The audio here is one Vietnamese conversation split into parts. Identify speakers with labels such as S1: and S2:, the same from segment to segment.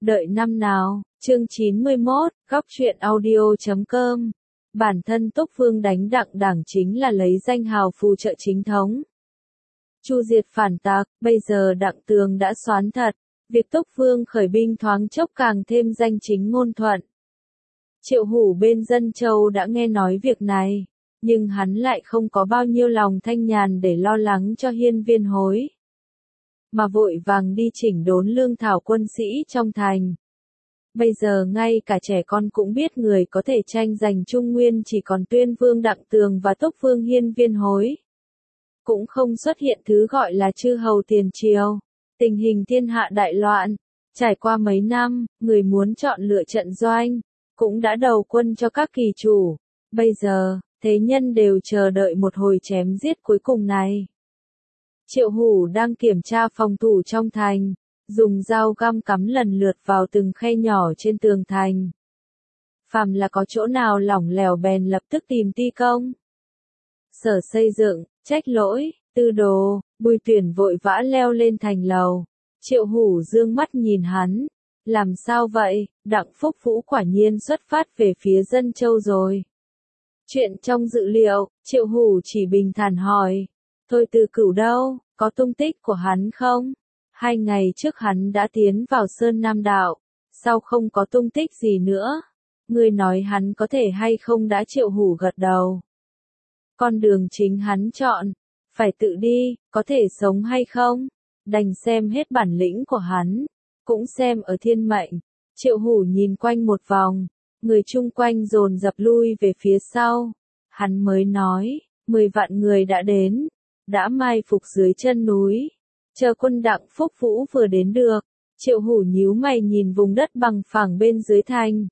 S1: Đợi năm nào, chương 91, góc truyện audio.com. Bản thân Túc Vương đánh Đặng Đảng chính là lấy danh hào phù trợ chính thống. Chu diệt phản tặc, bây giờ Đặng Tường đã xoán thật, việc Túc Vương khởi binh thoáng chốc càng thêm danh chính ngôn thuận. Triệu Hủ bên Dân Châu đã nghe nói việc này, nhưng hắn lại không có bao nhiêu lòng thanh nhàn để lo lắng cho Hiên Viên Hối, mà vội vàng đi chỉnh đốn lương thảo quân sĩ trong thành. Bây giờ ngay cả trẻ con cũng biết người có thể tranh giành Trung Nguyên chỉ còn Tuyên Vương Đặng Tường và Túc Vương Hiên Viên Hối. Cũng không xuất hiện thứ gọi là chư hầu tiền triều. Tình hình thiên hạ đại loạn, trải qua mấy năm, người muốn chọn lựa trận doanh, cũng đã đầu quân cho các kỳ chủ. Bây giờ, thế nhân đều chờ đợi một hồi chém giết cuối cùng này. Triệu Hủ đang kiểm tra phòng thủ trong thành, dùng dao găm cắm lần lượt vào từng khe nhỏ trên tường thành. Phàm là có chỗ nào lỏng lẻo bèn lập tức tìm ti công. Sở Xây Dựng, Trách Lỗi, Tư Đồ, Bùi Tuyển vội vã leo lên thành lầu. Triệu Hủ dương mắt nhìn hắn. Làm sao vậy, Đặng Phúc Vũ quả nhiên xuất phát về phía Dân Châu rồi. Chuyện trong dự liệu, Triệu Hủ chỉ bình thản hỏi. Thôi Từ Cửu đâu, có tung tích của hắn không? 2 ngày trước hắn đã tiến vào Sơn Nam Đạo, sau không có tung tích gì nữa. Ngươi nói hắn có thể hay không đã? Triệu Hủ gật đầu. Con đường chính hắn chọn, phải tự đi, có thể sống hay không? Đành xem hết bản lĩnh của hắn, cũng xem ở thiên mệnh. Triệu Hủ nhìn quanh một vòng, người chung quanh dồn dập lui về phía sau. Hắn mới nói, 10 vạn người đã đến, đã mai phục dưới chân núi. Chờ quân Đặng Phúc Vũ vừa đến được, Triệu Hủ nhíu mày nhìn vùng đất bằng phẳng bên dưới thành.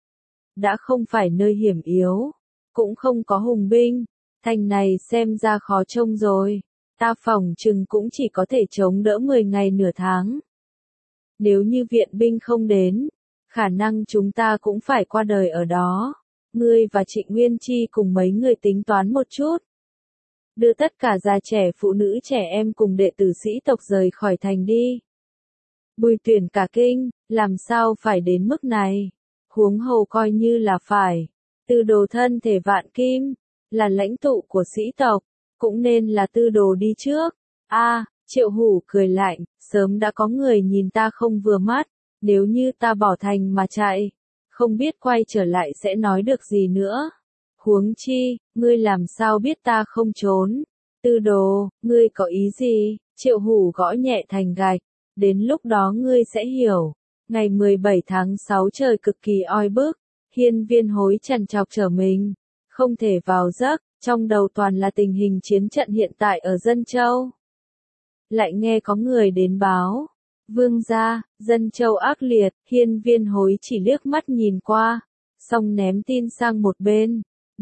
S1: Đã không phải nơi hiểm yếu, cũng không có hùng binh, thành này xem ra khó trông rồi. Ta phỏng chừng cũng chỉ có thể chống đỡ 10 ngày nửa tháng. Nếu như viện binh không đến, khả năng chúng ta cũng phải qua đời ở đó. Ngươi và Trịnh Nguyên Chi cùng mấy người tính toán một chút. Đưa tất cả già trẻ phụ nữ trẻ em cùng đệ tử sĩ tộc rời khỏi thành đi. Bùi Tuyển cả kinh, làm sao phải đến mức này? Huống hồ coi như là phải. Tư Đồ thân thể vạn kim, là lãnh tụ của sĩ tộc, cũng nên là Tư Đồ đi trước. Triệu Hủ cười lạnh, sớm đã có người nhìn ta không vừa mắt, nếu như ta bỏ thành mà chạy, không biết quay trở lại sẽ nói được gì nữa. Huống chi, ngươi làm sao biết ta không trốn? Tư Đồ, ngươi có ý gì? Triệu Hủ gõ nhẹ thành gạch, đến lúc đó ngươi sẽ hiểu. Ngày 17 tháng 6 trời cực kỳ oi bức, Hiên Viên Hối trằn trọc trở mình, không thể vào giấc, trong đầu toàn là tình hình chiến trận hiện tại ở Dân Châu. Lại nghe có người đến báo, Vương gia, Dân Châu ác liệt. Hiên Viên Hối chỉ liếc mắt nhìn qua, xong ném tin sang một bên.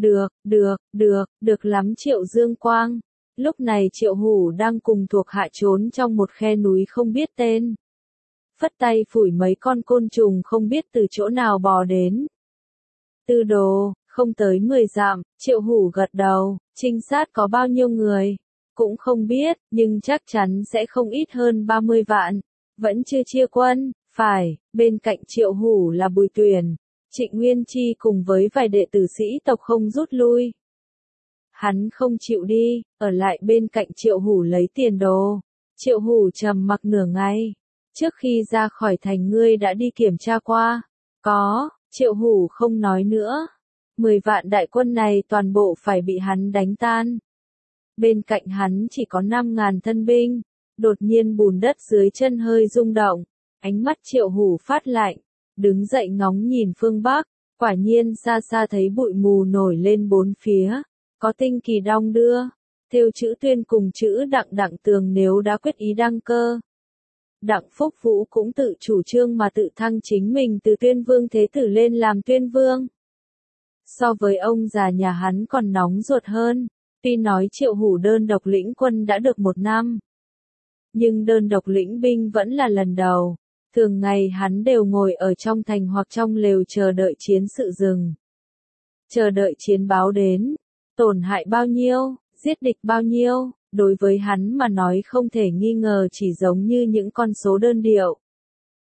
S1: Được lắm Triệu Dương Quang. Lúc này Triệu Hủ đang cùng thuộc hạ trốn trong một khe núi không biết tên. Phất tay phủi mấy con côn trùng không biết từ chỗ nào bò đến. Tư Đồ, không tới 10 dặm. Triệu Hủ gật đầu. Trinh sát có bao nhiêu người? Cũng không biết, nhưng chắc chắn sẽ không ít hơn 30 vạn. Vẫn chưa chia quân, phải, bên cạnh Triệu Hủ là Bùi Tuyển, Trịnh Nguyên Chi cùng với vài đệ tử sĩ tộc không rút lui. Hắn không chịu đi, ở lại bên cạnh Triệu Hủ lấy tiền đồ. Triệu Hủ trầm mặc nửa ngày. Trước khi ra khỏi thành ngươi đã đi kiểm tra qua? Có. Triệu Hủ không nói nữa. 10 vạn đại quân này toàn bộ phải bị hắn đánh tan. Bên cạnh hắn chỉ có 5.000 thân binh. Đột nhiên bùn đất dưới chân hơi rung động. Ánh mắt Triệu Hủ phát lạnh. Đứng dậy ngóng nhìn phương Bắc. Quả nhiên xa xa thấy bụi mù nổi lên bốn phía. Có tinh kỳ đong đưa. Thêu chữ Tuyên cùng chữ Đặng Tường nếu đã quyết ý đăng cơ. Đặng Phúc Vũ cũng tự chủ trương mà tự thăng chính mình từ Tuyên Vương Thế Tử lên làm Tuyên Vương. So với ông già nhà hắn còn nóng ruột hơn. Tuy nói Triệu Hủ đơn độc lĩnh quân đã được 1 năm. Nhưng đơn độc lĩnh binh vẫn là lần đầu. Thường ngày hắn đều ngồi ở trong thành hoặc trong lều chờ đợi chiến sự dừng. Chờ đợi chiến báo đến. Tổn hại bao nhiêu, giết địch bao nhiêu, đối với hắn mà nói không thể nghi ngờ chỉ giống như những con số đơn điệu.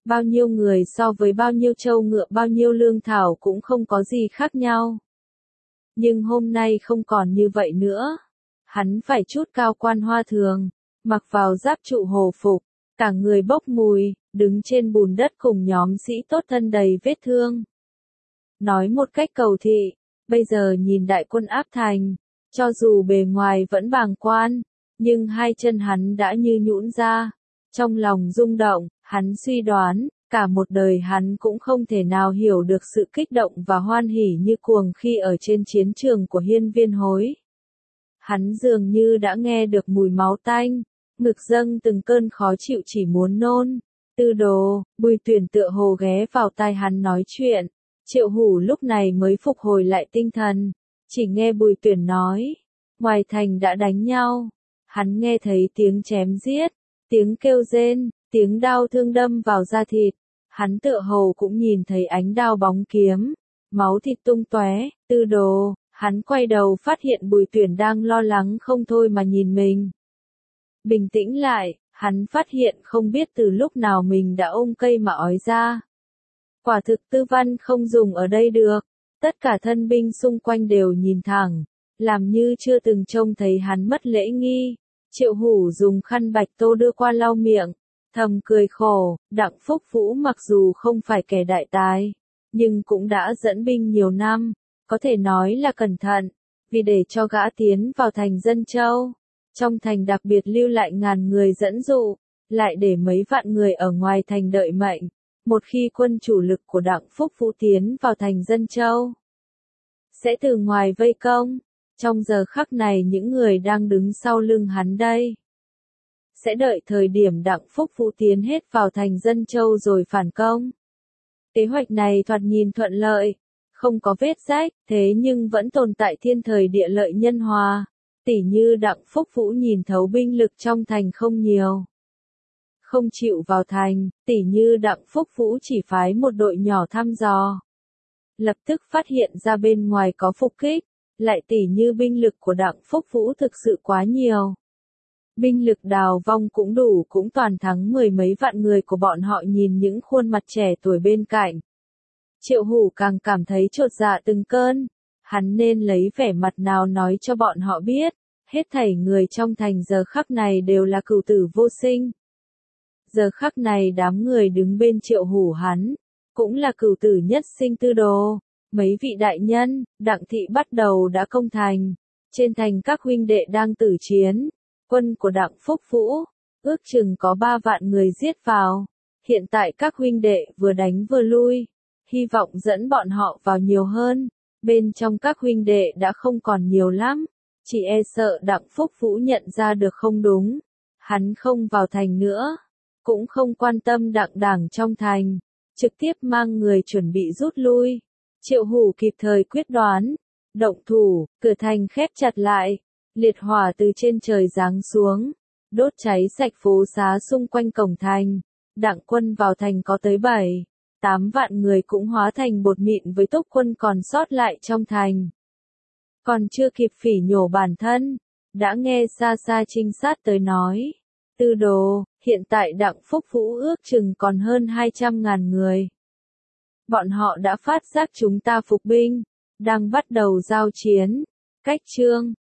S1: bao nhiêu người so với bao nhiêu trâu ngựa bao nhiêu lương thảo cũng không có gì khác nhau. Nhưng hôm nay không còn như vậy nữa. Hắn phải trút cao quan hoa thường, mặc vào giáp trụ hồ phục, cả người bốc mùi, đứng trên bùn đất cùng nhóm sĩ tốt thân đầy vết thương. Nói một cách cầu thị, bây giờ nhìn đại quân áp thành, cho dù bề ngoài vẫn bàng quan, nhưng hai chân hắn đã như nhũn ra. Trong lòng rung động, hắn suy đoán, cả một đời hắn cũng không thể nào hiểu được sự kích động và hoan hỉ như cuồng khi ở trên chiến trường của Hiên Viên Hối. Hắn dường như đã nghe được mùi máu tanh, ngực dâng từng cơn khó chịu chỉ muốn nôn. Tư Đồ, Bùi Tuyển tựa hồ ghé vào tai hắn nói chuyện. Triệu Hủ lúc này mới phục hồi lại tinh thần, chỉ nghe Bùi Tuyển nói, ngoài thành đã đánh nhau. Hắn nghe thấy tiếng chém giết, tiếng kêu rên, tiếng đao thương đâm vào da thịt. Hắn tựa hồ cũng nhìn thấy ánh đao bóng kiếm, máu thịt tung tóe. Tư Đồ, hắn quay đầu phát hiện Bùi Tuyển đang lo lắng không thôi mà nhìn mình. Bình tĩnh lại, hắn phát hiện không biết từ lúc nào mình đã ôm cây mà ói ra. Quả thực Tư Văn không dùng ở đây được. Tất cả thân binh xung quanh đều nhìn thẳng, làm như chưa từng trông thấy hắn mất lễ nghi. Triệu Hủ dùng khăn bạch tô đưa qua lau miệng, thầm cười khổ. Đặng Phúc Vũ mặc dù không phải kẻ đại tài, nhưng cũng đã dẫn binh nhiều năm, có thể nói là cẩn thận, vì để cho gã tiến vào thành Dân Châu. Trong thành đặc biệt lưu lại ngàn người dẫn dụ, lại để mấy vạn người ở ngoài thành đợi mệnh. Một khi quân chủ lực của Đặng Phúc Vũ tiến vào thành Dân Châu, sẽ từ ngoài vây công. Trong giờ khắc này những người đang đứng sau lưng hắn đây, sẽ đợi thời điểm Đặng Phúc Vũ tiến hết vào thành Dân Châu rồi phản công. Kế hoạch này thoạt nhìn thuận lợi, không có vết rách, thế nhưng vẫn tồn tại thiên thời địa lợi nhân hòa. Tỉ như Đặng Phúc Vũ nhìn thấu binh lực trong thành không nhiều, không chịu vào thành. Tỉ như Đặng Phúc Vũ chỉ phái một đội nhỏ thăm dò, lập tức phát hiện ra bên ngoài có phục kích. Lại tỉ như binh lực của Đặng Phúc Vũ thực sự quá nhiều, binh lực đào vong cũng đủ cũng toàn thắng mười mấy vạn người của bọn họ. Nhìn những khuôn mặt trẻ tuổi bên cạnh, Triệu Hủ càng cảm thấy chột dạ từng cơn. Hắn nên lấy vẻ mặt nào nói cho bọn họ biết, hết thảy người trong thành giờ khắc này đều là cửu tử vô sinh. Giờ khắc này đám người đứng bên Triệu Hủ hắn, cũng là cửu tử nhất sinh. Tư Đồ, mấy vị đại nhân, Đặng thị bắt đầu đã công thành. Trên thành các huynh đệ đang tử chiến. Quân của Đặng Phúc Vũ, ước chừng có 3 vạn người giết vào. Hiện tại các huynh đệ vừa đánh vừa lui, hy vọng dẫn bọn họ vào nhiều hơn. Bên trong các huynh đệ đã không còn nhiều lắm, chỉ e sợ Đặng Phúc Vũ nhận ra được không đúng. Hắn không vào thành nữa, cũng không quan tâm Đặng đảng trong thành, trực tiếp mang người chuẩn bị rút lui. Triệu Hủ kịp thời quyết đoán, động thủ, cửa thành khép chặt lại, liệt hỏa từ trên trời giáng xuống, đốt cháy sạch phố xá xung quanh cổng thành. Đặng quân vào thành có tới 7-8 vạn người cũng hóa thành bột mịn với tốc quân còn sót lại trong thành. Còn chưa kịp phỉ nhổ bản thân, đã nghe xa xa trinh sát tới nói, Tư Đồ, hiện tại Đặng Phúc Vũ ước chừng còn hơn 200.000 người. Bọn họ đã phát giác chúng ta phục binh, đang bắt đầu giao chiến. Cách chương